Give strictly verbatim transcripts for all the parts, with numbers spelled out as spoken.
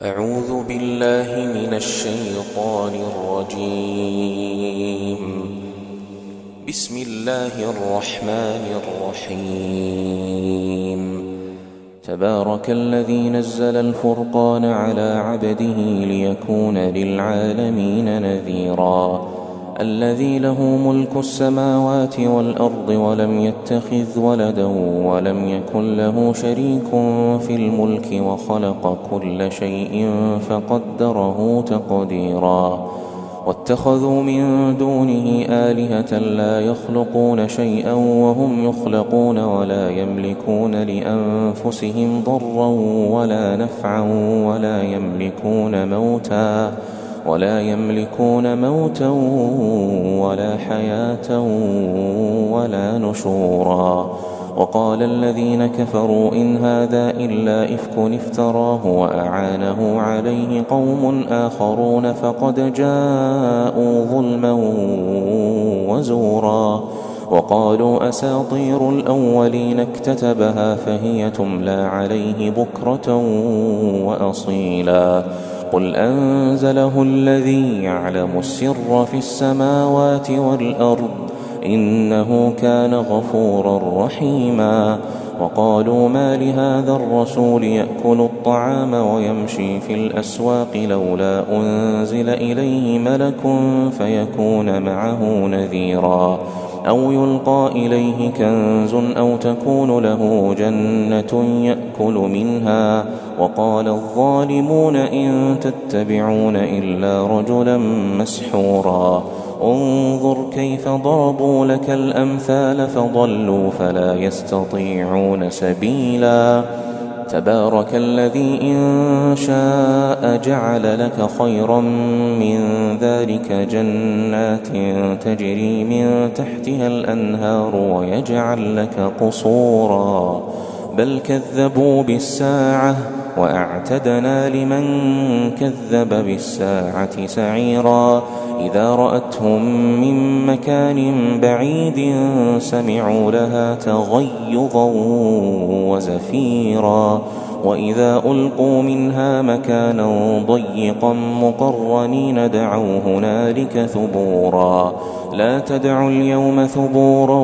أعوذ بالله من الشيطان الرجيم. بسم الله الرحمن الرحيم. تبارك الذي نزل الفرقان على عبده ليكون للعالمين نذيرا. الذي له ملك السماوات والأرض ولم يتخذ ولدا ولم يكن له شريك في الملك وخلق كل شيء فقدره تقديرا. واتخذوا من دونه آلهة لا يخلقون شيئا وهم يخلقون ولا يملكون لأنفسهم ضرا ولا نفعا ولا يملكون موتا ولا يملكون موتا ولا حياة ولا نشورا. وقال الذين كفروا إن هذا إلا إفك افتراه وأعانه عليه قوم آخرون فقد جاءوا ظلما وزورا. وقالوا أساطير الأولين اكتتبها فهي تملى عليه بكرة وأصيلا. قل أنزله الذي يعلم السر في السماوات والأرض إنه كان غفورا رحيما. وقالوا ما لهذا الرسول يأكل الطعام ويمشي في الأسواق لولا أنزل إليه ملك فيكون معه نذيرا أو يلقى إليه كنز أو تكون له جنة يأكل منها. وقال الظالمون إن تتبعون إلا رجلا مسحورا. انظر كيف ضربوا لك الأمثال فضلوا فلا يستطيعون سبيلا. تبارك الذي إن شاء جعل لك خيرا من ذلك جنات تجري من تحتها الأنهار ويجعل لك قصورا. بل كذبوا بالساعة وأعتدنا لمن كذب بالساعة سعيرا. إذا رأتهم من مكان بعيد سمعوا لها تغيظا وزفيرا. وإذا ألقوا منها مكانا ضيقا مقرنين دعوا هنالك ثبورا. لا تدعوا اليوم ثبورا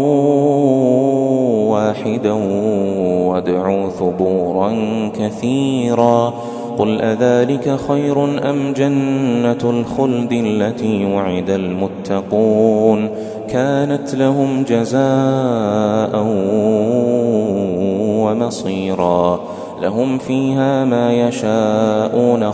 واحدا وادعوا ثبورا كثيرا. قل أذلك خير أم جنة الخلد التي وعد المتقون كانت لهم جزاء ومصيرا. لهم فيها ما يشاءون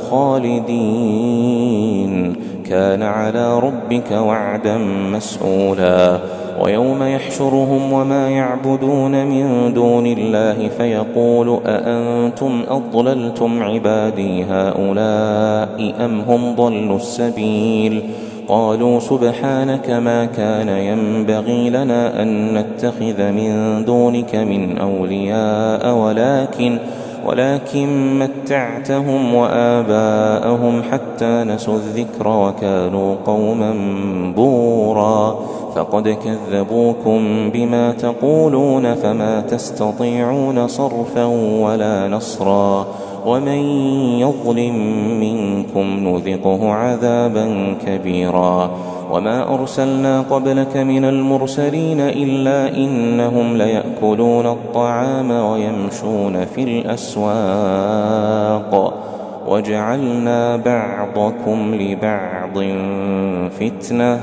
خالدين كان على ربك وعدا مسئولا. ويوم يحشرهم وما يعبدون من دون الله فيقول أأنتم أضللتم عبادي هؤلاء أم هم ضلوا السبيل. قالوا سبحانك ما كان ينبغي لنا أن نتخذ من دونك من أولياء ولكن ولكن متعتهم وآباءهم حتى نسوا الذكر وكانوا قوما بورا. فقد كذبوكم بما تقولون فما تستطيعون صرفا ولا نصرا. ومن يظلم منكم نذقه عذابا كبيرا. وما أرسلنا قبلك من المرسلين إلا إنهم ليأكلون الطعام ويمشون في الأسواق وجعلنا بعضكم لبعض فتنة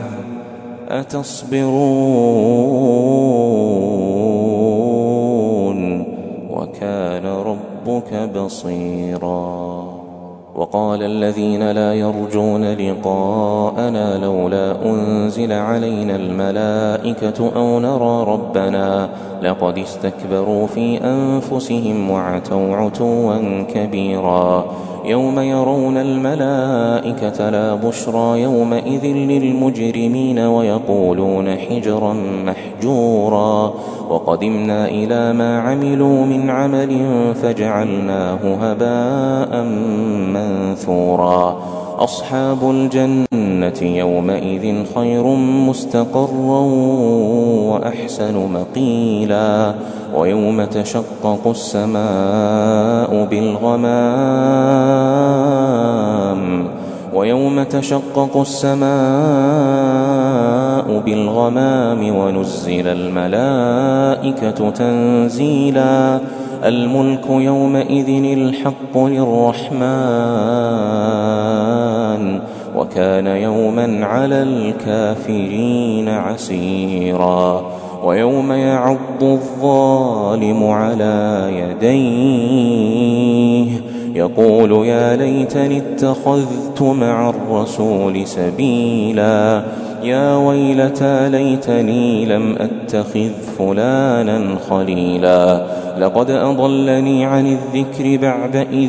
أتصبرون وكان ربك بصيرا. وقال الذين لا يرجون لقاءنا لولا أنزل علينا الملائكة أو نرى ربنا لقد استكبروا في أنفسهم وعتوا عتوا كبيرا. يوم يرون الملائكة لا بشرى يومئذ للمجرمين ويقولون حجرا محجورا. وقدمنا إلى ما عملوا من عمل فجعلناه هباء منثورا. أصحاب الجنة يومئذ خير مستقرا وأحسن مقيلا. ويوم تشقق السماء بالغمام تشقق السماء بالغمام ونزل الملائكة تنزيلا الملك يومئذ الحق للرحمن وكان يوما على الكافرين عسيرا ويوم يعض الظالم على يديه يقول يا ليتني اتخذت مع الرسول سبيلا يا ويلتى ليتني لم أتخذ فلانا خليلا لقد أضلني عن الذكر بعد إذ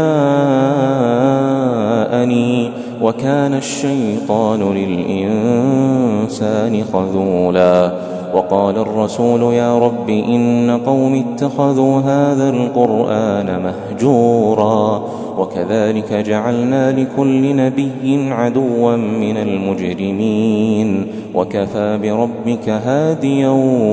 جاءني وكان الشيطان للإنسان خذولا وقال الرسول يا رب إن قوم اتخذوا هذا القرآن مهجورا وكذلك جعلنا لكل نبي عدوا من المجرمين وكفى بربك هاديا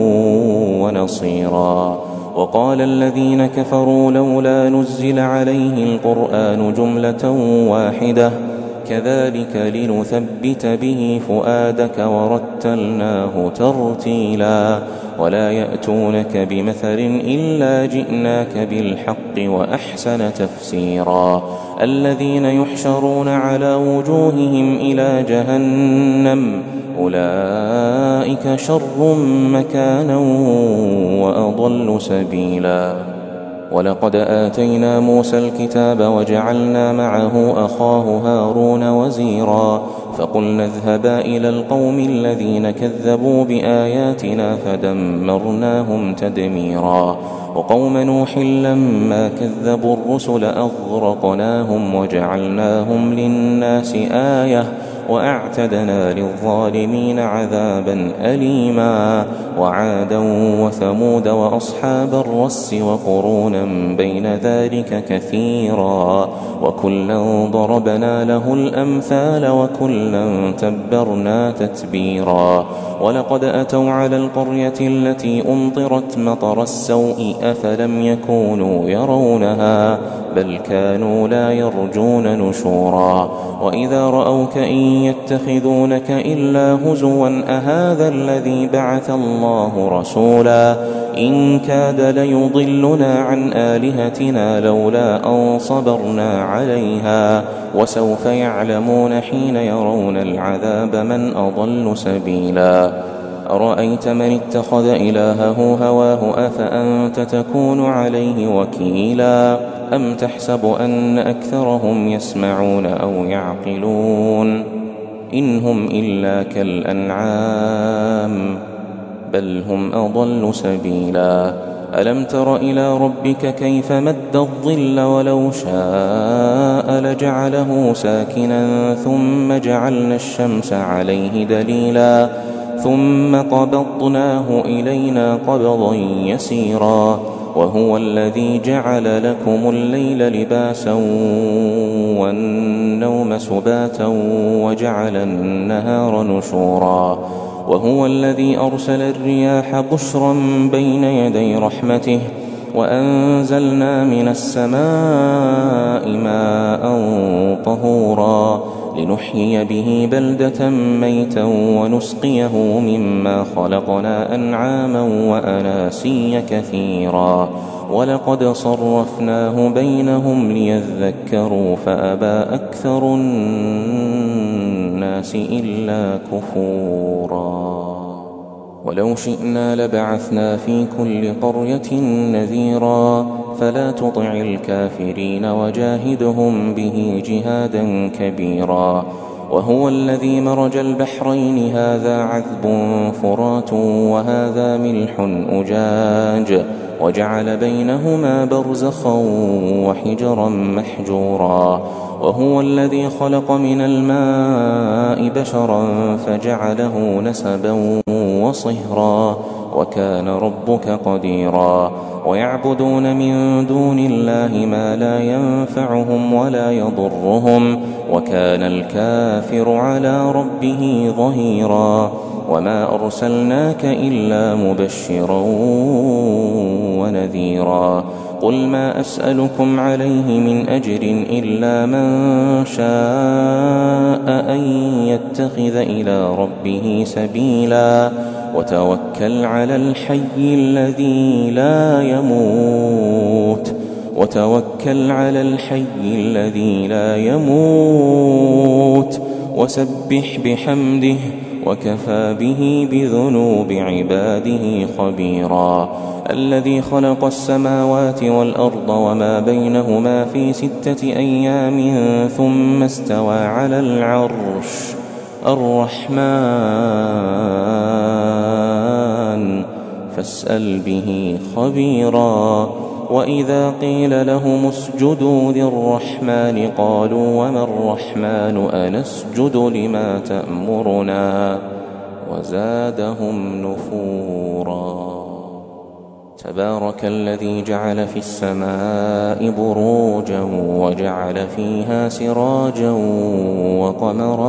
ونصيرا وقال الذين كفروا لولا نزل عليه القرآن جملة واحدة كذلك لنثبت به فؤادك ورتلناه ترتيلا ولا يأتونك بمثل إلا جئناك بالحق وأحسن تفسيرا الذين يحشرون على وجوههم إلى جهنم أولئك شر مكانا وأضل سبيلا ولقد آتينا موسى الكتاب وجعلنا معه أخاه هارون وزيرا فقلنا اذهبا إلى القوم الذين كذبوا بآياتنا فدمرناهم تدميرا وقوم نوح لما كذبوا الرسل أغرقناهم وجعلناهم للناس آية وأعتدنا للظالمين عذابا أليما وعادا وثمود وأصحاب الرس وقرونا بين ذلك كثيرا وكلا ضربنا له الأمثال وكلا تبرنا تتبيرا ولقد أتوا على القرية التي أمطرت مطر السوء أفلم يكونوا يرونها بل كانوا لا يرجون نشورا وإذا رأوك إن يتخذونك إلا هزوا أهذا الذي بعث الله رسولا إن كاد ليضلنا عن آلهتنا لولا أن صبرنا عليها وسوف يعلمون حين يرون العذاب من أضل سبيلا أرأيت من اتخذ إلهه هواه أفأنت تكون عليه وكيلا أم تحسب أن أكثرهم يسمعون أو يعقلون إن هم إلا كالأنعام بل هم أضل سبيلا ألم تر إلى ربك كيف مد الظل ولو شاء لجعله ساكنا ثم جعلنا الشمس عليه دليلا ثم قبضناه إلينا قبضا يسيرا وهو الذي جعل لكم الليل لباسا والنوم سباتا وجعل النهار نشورا وهو الذي أرسل الرياح بشرا بين يدي رحمته وأنزلنا من السماء ماء طهورا لنحيي به بلدة ميتا ونسقيه مما خلقنا أنعاما وأناسيا كثيرا ولقد صرفناه بينهم ليذكروا فأبى أكثر الناس إلا كفورا ولو شئنا لبعثنا في كل قرية نذيرا فلا تطع الكافرين وجاهدهم به جهادا كبيرا وهو الذي مرج البحرين هذا عذب فرات وهذا ملح أجاج وجعل بينهما برزخا وحجرا محجورا وهو الذي خلق من الماء بشرا فجعله نسبا وصهرا وكان ربك قديرا ويعبدون من دون الله ما لا ينفعهم ولا يضرهم وكان الكافر على ربه ظهيرا وما أرسلناك إلا مبشرا ونذيرا قل ما أسألكم عليه من أجر إلا من شاء أن يتخذ إلى ربه سبيلا وتوكل على الحي الذي لا يموت وتوكل على الحي الذي لا يموت وسبح بحمده وكفى به بذنوب عباده خبيرا الذي خلق السماوات والأرض وما بينهما في ستة أيام ثم استوى على العرش الرحمن فاسأل به خبيرا وإذا قيل لهم اسجدوا للرحمن قالوا وما الرحمن أنسجد لما تأمرنا وزادهم نفورا تبارك الذي جعل في السماء بروجا وجعل فيها سراجا وقمرا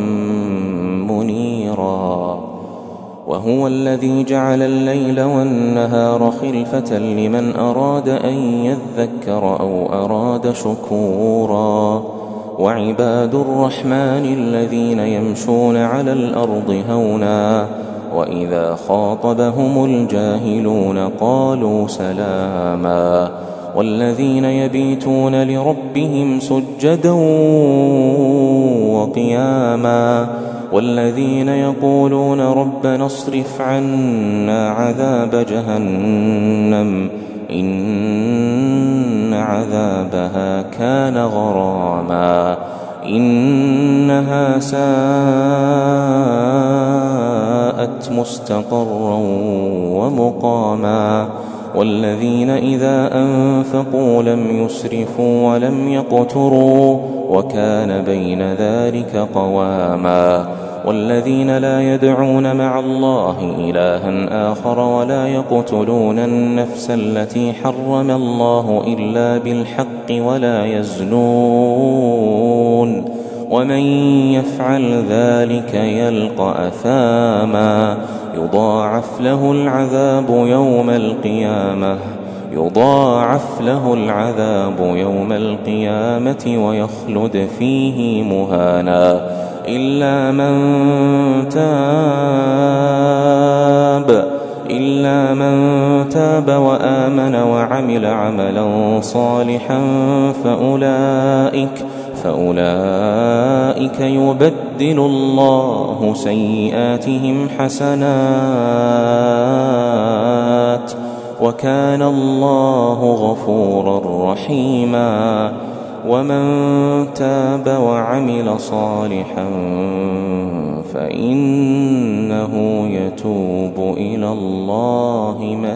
منيرا وهو الذي جعل الليل والنهار خلفة لمن أراد أن يذكر أو أراد شكورا وعباد الرحمن الذين يمشون على الأرض هونا وإذا خاطبهم الجاهلون قالوا سلاما والذين يبيتون لربهم سجدا وقياما والذين يقولون ربنا اصرف عنا عذاب جهنم إن عذابها كان غراما إنها ساءت مستقرا ومقاما والذين إذا أنفقوا لم يسرفوا ولم يقتروا وكان بين ذلك قواما والذين لا يدعون مع الله إلها آخر ولا يقتلون النفس التي حرم الله إلا بالحق ولا يزنون ومن يفعل ذلك يلقى أثاما يضاعف له العذاب يوم القيامة يضاعف له العذاب يوم القيامة ويخلد فيه مهانا إلا من تاب إلا من تاب وآمن وعمل عملا صالحا فأولئك فأولئك يبدل الله سيئاتهم حسنات وكان الله غفورا رحيما ومن تاب وعمل صالحا فإنه يتوب إلى الله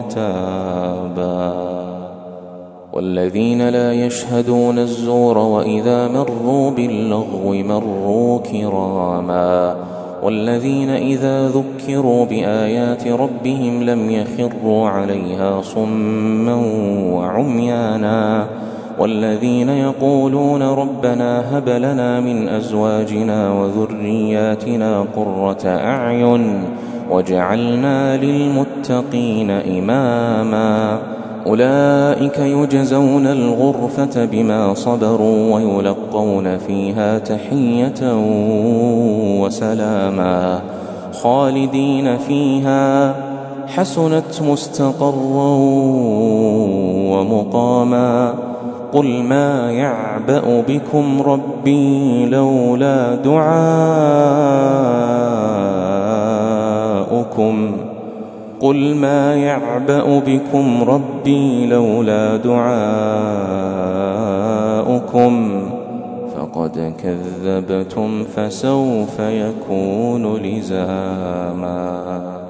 متابا والذين لا يشهدون الزور وإذا مروا باللغو مروا كراما والذين إذا ذكروا بآيات ربهم لم يخروا عليها صما وعميانا والذين يقولون ربنا هب لنا من أزواجنا وذرياتنا قرة أعين واجعلنا للمتقين إماما أولئك يجزون الغرفة بما صبروا ويلقون فيها تحية وسلاما خالدين فيها حسنت مستقرا ومقاما قل ما يعبأ بكم ربي لولا دعاؤكم قل ما يعبأ بكم ربي لولا دعاؤكم فقد كذبتم فسوف يكون لزاما.